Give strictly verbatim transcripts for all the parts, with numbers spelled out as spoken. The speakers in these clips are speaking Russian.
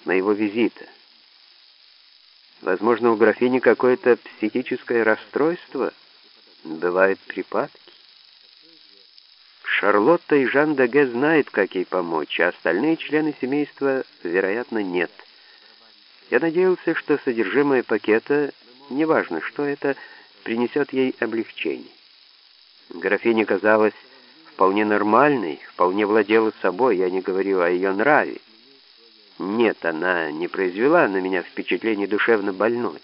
моего визита. Возможно, у графини какое-то психическое расстройство, бывают припадки. Шарлотта и Жан Деге знают, как ей помочь, а остальные члены семейства, вероятно, нет. Я надеялся, что содержимое пакета, неважно, что это, принесет ей облегчение. Графиня казалась вполне нормальной, вполне владела собой, я не говорю о ее нраве. Нет, она не произвела на меня впечатление душевно больной.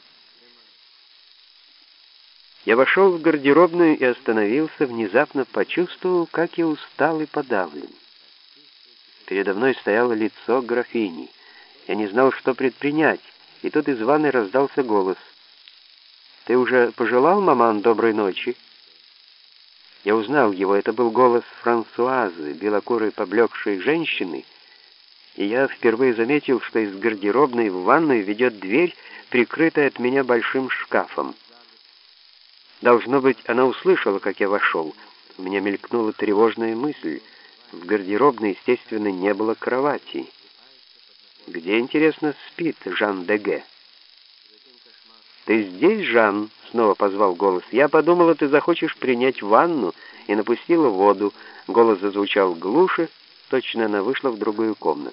Я вошел в гардеробную и остановился, внезапно почувствовал, как я устал и подавлен. Передо мной стояло лицо графини. Я не знал, что предпринять, и тут из ванной раздался голос. «Ты уже пожелал, маман, доброй ночи?» Я узнал его, это был голос Франсуазы, белокурой поблекшей женщины, и я впервые заметил, что из гардеробной в ванную ведет дверь, прикрытая от меня большим шкафом. Должно быть, она услышала, как я вошел. У меня мелькнула тревожная мысль. В гардеробной, естественно, не было кровати. Где, интересно, спит Жан Деге? «Ты здесь, Жан?» — снова позвал голос. «Я подумала, ты захочешь принять ванну», и напустила воду. Голос зазвучал глуше, точно она вышла в другую комнату.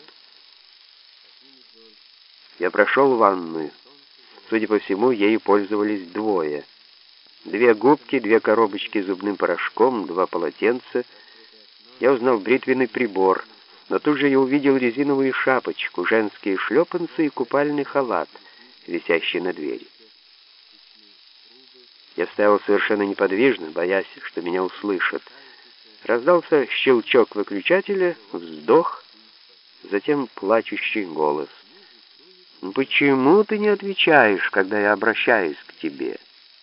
Я прошел в ванную. Судя по всему, ею пользовались двое. Две губки, две коробочки с зубным порошком, два полотенца. Я узнал бритвенный прибор, но тут же я увидел резиновую шапочку, женские шлепанцы и купальный халат, висящий на двери. Я стоял совершенно неподвижно, боясь, что меня услышат. Раздался щелчок выключателя, вздох, затем плачущий голос. «Почему ты не отвечаешь, когда я обращаюсь к тебе?»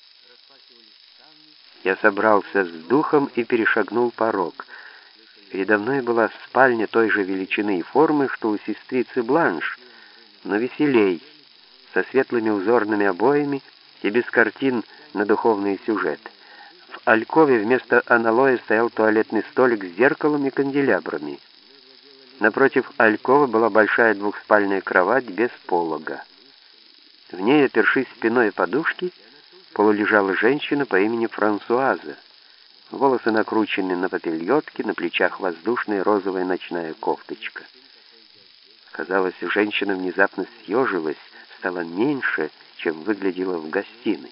Я собрался с духом и перешагнул порог. Передо мной была спальня той же величины и формы, что у сестрицы Бланш, но веселей, со светлыми узорными обоями и без картин на духовные сюжеты. В алькове вместо аналоя стоял туалетный столик с зеркалом и канделябрами. Напротив алькова была большая двухспальная кровать без полога. В ней, опершись спиной о подушки, полулежала женщина по имени Франсуаза. Волосы накручены на попельотке, на плечах воздушная розовая ночная кофточка. Казалось, женщина внезапно съежилась, стала меньше, чем выглядела в гостиной.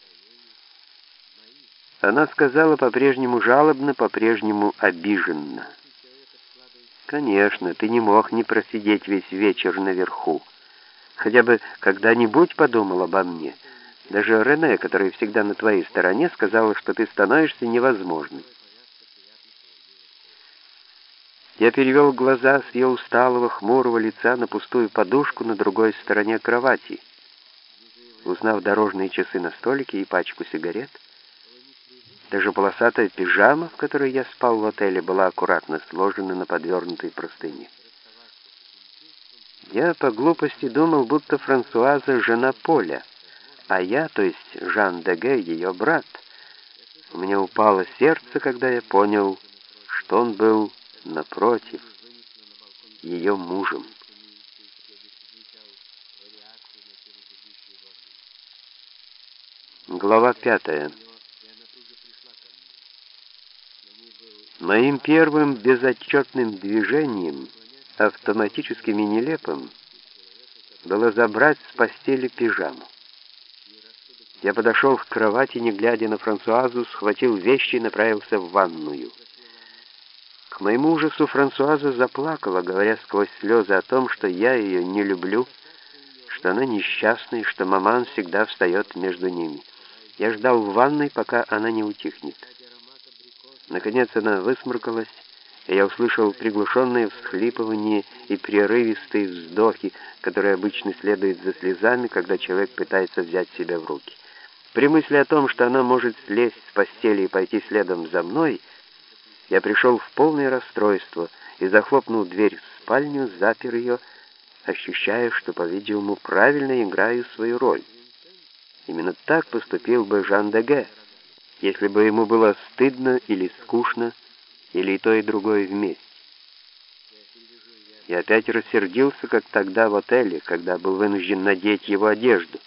Она сказала по-прежнему жалобно, по-прежнему обиженно. «Конечно, ты не мог не просидеть весь вечер наверху. Хотя бы когда-нибудь подумал обо мне. Даже Рене, которая всегда на твоей стороне, сказала, что ты становишься невозможным». Я перевел глаза с ее усталого, хмурого лица на пустую подушку на другой стороне кровати. Узнав дорожные часы на столике и пачку сигарет, даже полосатая пижама, в которой я спал в отеле, была аккуратно сложена на подвернутой простыне. Я по глупости думал, будто Франсуаза — жена Поля, а я, то есть Жан Деге, ее брат. У меня упало сердце, когда я понял, что он был, напротив, ее мужем. Глава пятая. Моим первым безотчетным движением, автоматическим и нелепым, было забрать с постели пижаму. Я подошел к кровати, не глядя на Франсуазу, схватил вещи и направился в ванную. К моему ужасу Франсуаза заплакала, говоря сквозь слезы о том, что я ее не люблю, что она несчастна и что маман всегда встает между ними. Я ждал в ванной, пока она не утихнет. Наконец она высморкалась, и я услышал приглушенные всхлипывания и прерывистые вздохи, которые обычно следуют за слезами, когда человек пытается взять себя в руки. При мысли о том, что она может слезть с постели и пойти следом за мной, я пришел в полное расстройство и, захлопнув дверь в спальню, запер ее, ощущая, что, по-видимому, правильно играю свою роль. Именно так поступил бы Жан Деге, если бы ему было стыдно или скучно, или и то, и другое вместе. и опять рассердился, как тогда в отеле, когда был вынужден надеть его одежду.